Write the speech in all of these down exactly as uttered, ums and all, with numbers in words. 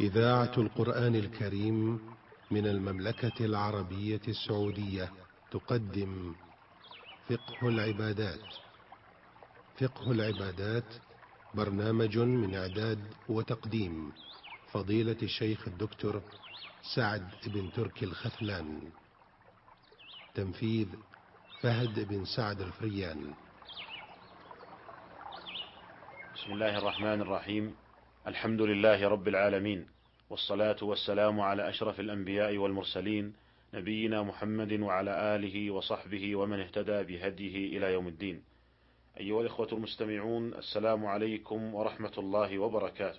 إذاعة القرآن الكريم من المملكة العربية السعودية تقدم فقه العبادات. فقه العبادات برنامج من إعداد وتقديم فضيلة الشيخ الدكتور سعد بن تركي الخثلان. تنفيذ فهد بن سعد الفريان. بسم الله الرحمن الرحيم. الحمد لله رب العالمين، والصلاة والسلام على أشرف الأنبياء والمرسلين، نبينا محمد وعلى آله وصحبه ومن اهتدى بهديه إلى يوم الدين. أيها الإخوة المستمعون، السلام عليكم ورحمة الله وبركاته.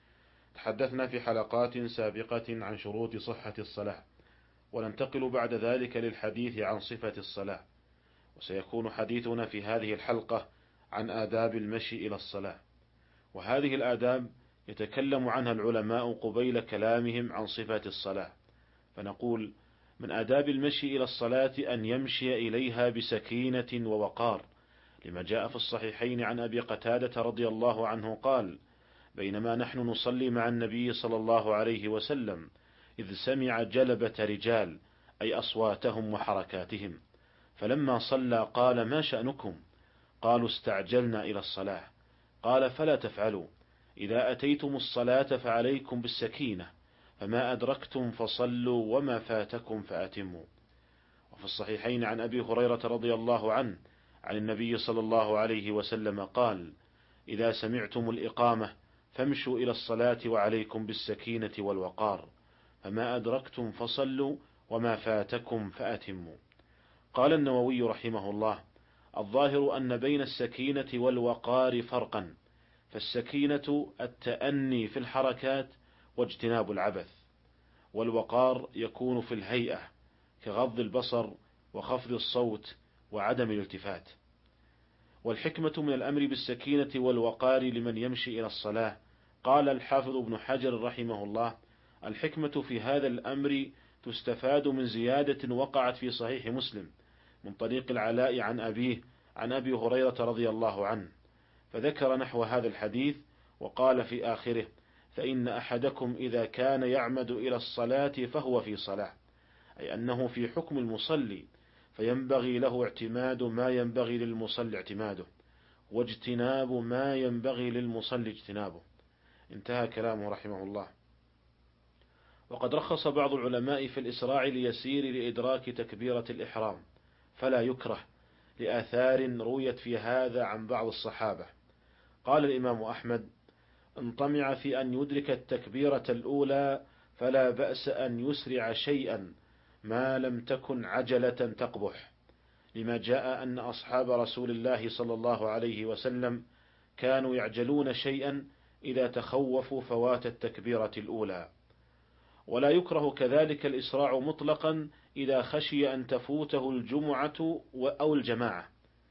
تحدثنا في حلقات سابقة عن شروط صحة الصلاة، وننتقل بعد ذلك للحديث عن صفة الصلاة، وسيكون حديثنا في هذه الحلقة عن آداب المشي إلى الصلاة. وهذه الآداب يتكلم عنها العلماء قبيل كلامهم عن صفة الصلاة، فنقول: من آداب المشي إلى الصلاة أن يمشي إليها بسكينة ووقار، لما جاء في الصحيحين عن أبي قتادة رضي الله عنه قال: بينما نحن نصلي مع النبي صلى الله عليه وسلم إذ سمع جلبة رجال، أي أصواتهم وحركاتهم، فلما صلى قال: ما شأنكم؟ قالوا: استعجلنا إلى الصلاة. قال: فلا تفعلوا، إذا أتيتم الصلاة فعليكم بالسكينة، فما أدركتم فصلوا وما فاتكم فأتموا. وفي الصحيحين عن أبي هريرة رضي الله عنه عن النبي صلى الله عليه وسلم قال: إذا سمعتم الإقامة فامشوا إلى الصلاة وعليكم بالسكينة والوقار، فما أدركتم فصلوا وما فاتكم فأتموا. قال النووي رحمه الله: الظاهر أن بين السكينة والوقار فرقا، فالسكينة التأني في الحركات واجتناب العبث، والوقار يكون في الهيئة كغض البصر وخفض الصوت وعدم الالتفات. والحكمة من الأمر بالسكينة والوقار لمن يمشي إلى الصلاة، قال الحافظ ابن حجر رحمه الله: الحكمة في هذا الأمر تستفاد من زيادة وقعت في صحيح مسلم من طريق العلاء عن أبيه عن أبي هريرة رضي الله عنه، فذكر نحو هذا الحديث وقال في آخره: فإن أحدكم إذا كان يعمد إلى الصلاة فهو في صلاة، أي أنه في حكم المصلي، فينبغي له اعتماد ما ينبغي للمصلي اعتماده، واجتناب ما ينبغي للمصلي اجتنابه. انتهى كلامه رحمه الله. وقد رخص بعض العلماء في الإسراع ليسير لإدراك تكبيرة الإحرام، فلا يكره، لآثار رويت في هذا عن بعض الصحابة. قال الإمام أحمد: إن طمع في أن يدرك التكبيرة الأولى فلا بأس أن يسرع شيئا ما لم تكن عجلة تقبح، لما جاء أن أصحاب رسول الله صلى الله عليه وسلم كانوا يعجلون شيئا إذا تخوفوا فوات التكبيرة الأولى. ولا يكره كذلك الإسراع مطلقا إذا خشي أن تفوته الجمعة أو الجماعة.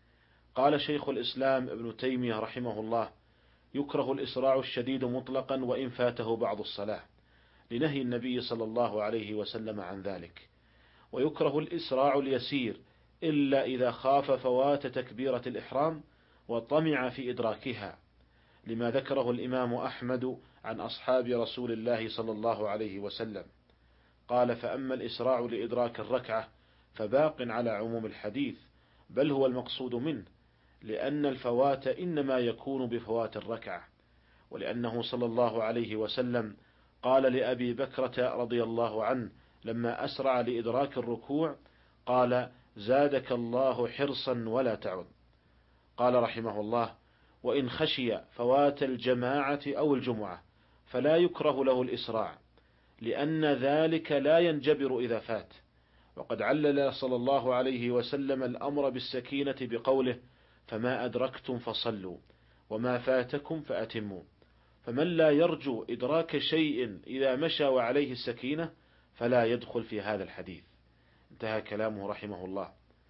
قال شيخ الإسلام ابن تيمية رحمه الله: يكره الإسراع الشديد مطلقا وإن فاته بعض الصلاة، لنهي النبي صلى الله عليه وسلم عن ذلك. ويكره الإسراع اليسير إلا إذا خاف فوات تكبيرة الإحرام وطمع في إدراكها، لما ذكره الإمام أحمد عن أصحاب رسول الله صلى الله عليه وسلم. قال: فأما الإسراع لإدراك الركعة فباق على عموم الحديث، بل هو المقصود منه، لأن الفوات إنما يكون بفوات الركعة، ولأنه صلى الله عليه وسلم قال لأبي بكرة رضي الله عنه لما أسرع لإدراك الركوع، قال: زادك الله حرصا ولا تعد. قال رحمه الله: وإن خشي فوات الجماعة أو الجمعة فلا يكره له الإسراع، لأن ذلك لا ينجبر إذا فات. وقد علل صلى الله عليه وسلم الأمر بالسكينة بقوله: فما أدركتم فصلوا وما فاتكم فأتموا. فمن لا يرجو إدراك شيء إذا مشى وعليه السكينة فلا يدخل في هذا الحديث. انتهى كلامه رحمه الله.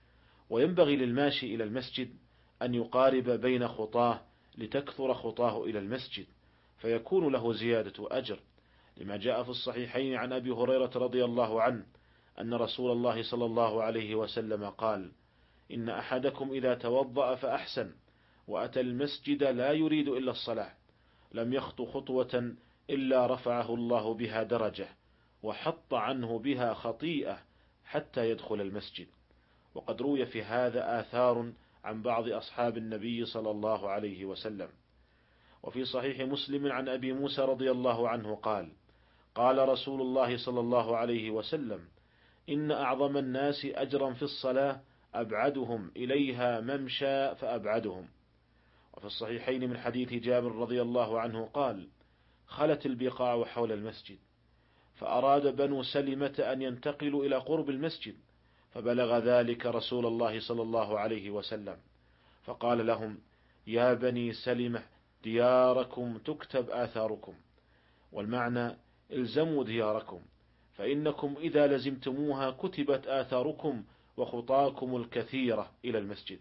وينبغي للماشي إلى المسجد أن يقارب بين خطاه لتكثر خطاه إلى المسجد، فيكون له زيادة أجر، لما جاء في الصحيحين عن أبي هريرة رضي الله عنه أن رسول الله صلى الله عليه وسلم قال: إن أحدكم إذا توضأ فأحسن وأتى المسجد لا يريد إلا الصلاة لم يخط خطوة إلا رفعه الله بها درجة وحط عنه بها خطيئة حتى يدخل المسجد. وقد روي في هذا آثار عن بعض أصحاب النبي صلى الله عليه وسلم. وفي صحيح مسلم عن أبي موسى رضي الله عنه قال: قال رسول الله صلى الله عليه وسلم: إن أعظم الناس أجرا في الصلاة أبعدهم إليها ممشى فأبعدهم. وفي الصحيحين من حديث جابر رضي الله عنه قال: خلت البقاع حول المسجد، فأراد بنو سلمة أن ينتقلوا إلى قرب المسجد، فبلغ ذلك رسول الله صلى الله عليه وسلم، فقال لهم: يا بني سلمة دياركم تكتب آثاركم، والمعنى الزموا دياركم، فإنكم إذا لزمتموها كتبت آثاركم وخطاكم الكثيرة إلى المسجد.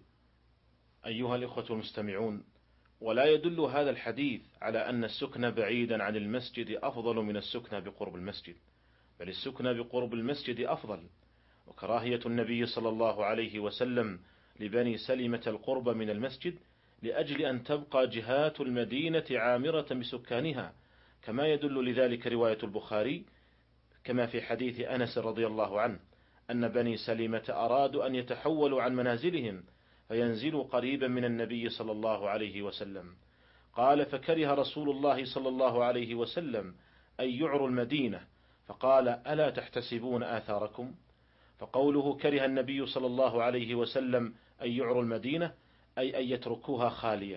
أيها الإخوة المستمعون، ولا يدل هذا الحديث على أن السكن بعيدا عن المسجد أفضل من السكن بقرب المسجد، بل السكن بقرب المسجد أفضل. وكراهية النبي صلى الله عليه وسلم لبني سلمة القرب من المسجد لأجل أن تبقى جهات المدينة عامرة بسكانها، كما يدل لذلك رواية البخاري كما في حديث أنس رضي الله عنه أن بني سلمة أرادوا أن يتحولوا عن منازلهم فينزلوا قريبا من النبي صلى الله عليه وسلم. قال: فكره رسول الله صلى الله عليه وسلم أن يعروا المدينة، فقال: ألا تحتسبون آثاركم؟ فقوله كره النبي صلى الله عليه وسلم أن يعروا المدينة أي أن يتركوها خالية.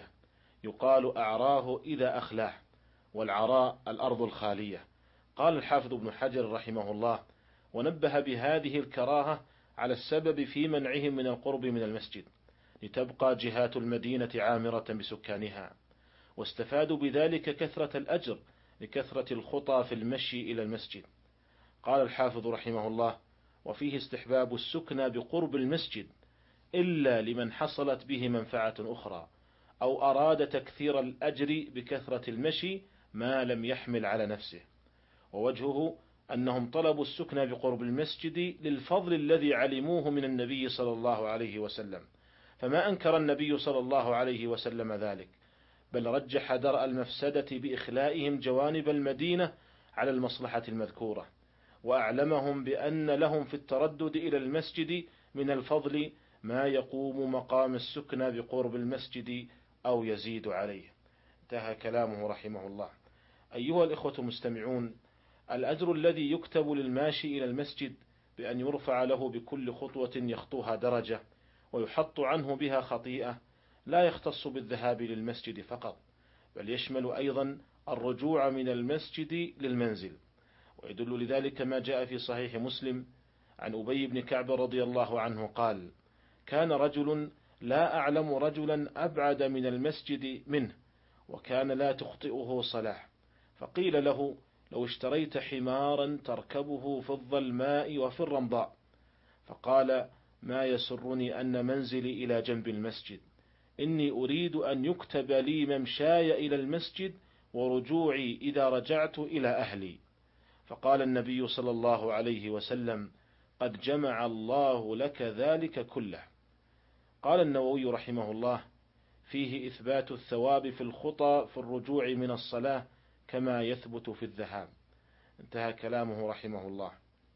يقال أعراه إذا أخلاه، والعراء الأرض الخالية. قال الحافظ ابن حجر رحمه الله: ونبه بهذه الكراهة على السبب في منعهم من القرب من المسجد لتبقى جهات المدينة عامرة بسكانها، واستفادوا بذلك كثرة الأجر لكثرة الخطى في المشي إلى المسجد. قال الحافظ رحمه الله: وفيه استحباب السكنى بقرب المسجد إلا لمن حصلت به منفعة أخرى أو أراد تكثير الأجر بكثرة المشي ما لم يحمل على نفسه. ووجهه أنهم طلبوا السكنى بقرب المسجد للفضل الذي علموه من النبي صلى الله عليه وسلم، فما أنكر النبي صلى الله عليه وسلم ذلك، بل رجح درء المفسدة بإخلائهم جوانب المدينة على المصلحة المذكورة، وأعلمهم بأن لهم في التردد إلى المسجد من الفضل ما يقوم مقام السكنى بقرب المسجد أو يزيد عليه. انتهى كلامه رحمه الله. أيها الإخوة المستمعون، الأجر الذي يكتب للماشي إلى المسجد بأن يرفع له بكل خطوة يخطوها درجة ويحط عنه بها خطيئة لا يختص بالذهاب للمسجد فقط، بل يشمل أيضا الرجوع من المسجد للمنزل. ويدل لذلك ما جاء في صحيح مسلم عن أبي بن كعب رضي الله عنه قال: كان رجل لا أعلم رجلا أبعد من المسجد منه، وكان لا تخطئه صلاة، فقيل له: لو اشتريت حمارا تركبه في الظلماء وفي الرمضاء. فقال: ما يسرني أن منزلي إلى جنب المسجد، إني أريد أن يكتب لي ممشاي إلى المسجد ورجوعي إذا رجعت إلى أهلي. فقال النبي صلى الله عليه وسلم: قد جمع الله لك ذلك كله. قال النووي رحمه الله: فيه إثبات الثواب في الخطى في الرجوع من الصلاة كما يثبت في الذهاب. انتهى كلامه رحمه الله.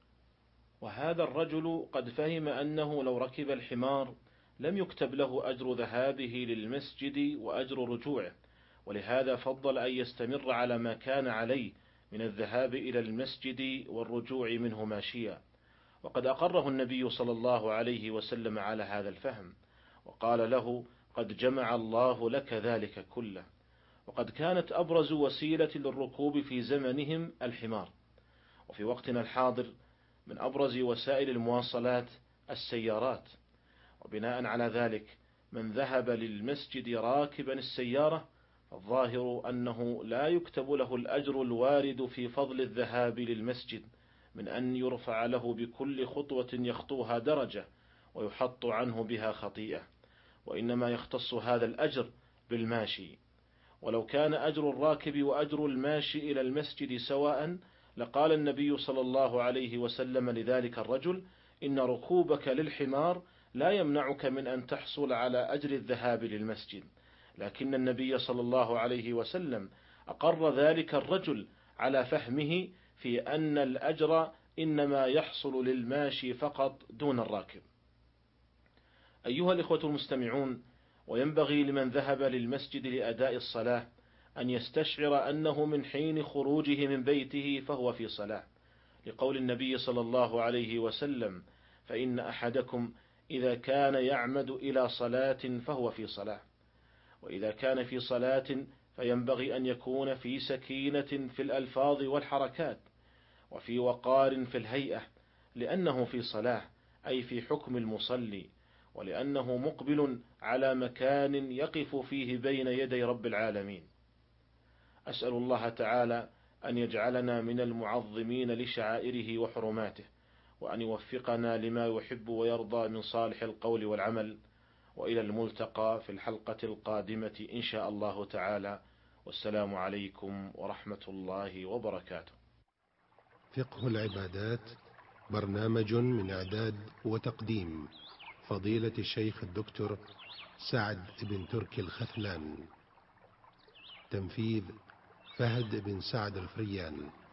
وهذا الرجل قد فهم أنه لو ركب الحمار لم يكتب له أجر ذهابه للمسجد وأجر رجوعه، ولهذا فضل أن يستمر على ما كان عليه من الذهاب إلى المسجد والرجوع منه ماشيا. وقد أقره النبي صلى الله عليه وسلم على هذا الفهم، وقال له: قد جمع الله لك ذلك كله. وقد كانت أبرز وسيلة للركوب في زمنهم الحمار، وفي وقتنا الحاضر من أبرز وسائل المواصلات السيارات. وبناء على ذلك من ذهب للمسجد راكبا السيارة الظاهر أنه لا يكتب له الأجر الوارد في فضل الذهاب للمسجد من أن يرفع له بكل خطوة يخطوها درجة ويحط عنه بها خطيئة، وإنما يختص هذا الأجر بالماشي. ولو كان أجر الراكب وأجر الماشي إلى المسجد سواء لقال النبي صلى الله عليه وسلم لذلك الرجل: إن ركوبك للحمار لا يمنعك من أن تحصل على أجر الذهاب للمسجد. لكن النبي صلى الله عليه وسلم أقر ذلك الرجل على فهمه في أن الأجر إنما يحصل للماشي فقط دون الراكب. أيها الإخوة المستمعون، وينبغي لمن ذهب للمسجد لأداء الصلاة أن يستشعر أنه من حين خروجه من بيته فهو في صلاة، لقول النبي صلى الله عليه وسلم: فإن أحدكم إذا كان يعمد إلى صلاة فهو في صلاة. وإذا كان في صلاة فينبغي أن يكون في سكينة في الألفاظ والحركات، وفي وقار في الهيئة، لأنه في صلاة، أي في حكم المصلي، ولأنه مقبل على مكان يقف فيه بين يدي رب العالمين. أسأل الله تعالى أن يجعلنا من المعظمين لشعائره وحرماته، وأن يوفقنا لما يحب ويرضى من صالح القول والعمل. وإلى الملتقى في الحلقة القادمة إن شاء الله تعالى، والسلام عليكم ورحمة الله وبركاته. فقه العبادات برنامج من إعداد وتقديم فضيلة الشيخ الدكتور سعد بن تركي الخثلان. تنفيذ فهد بن سعد الفريان.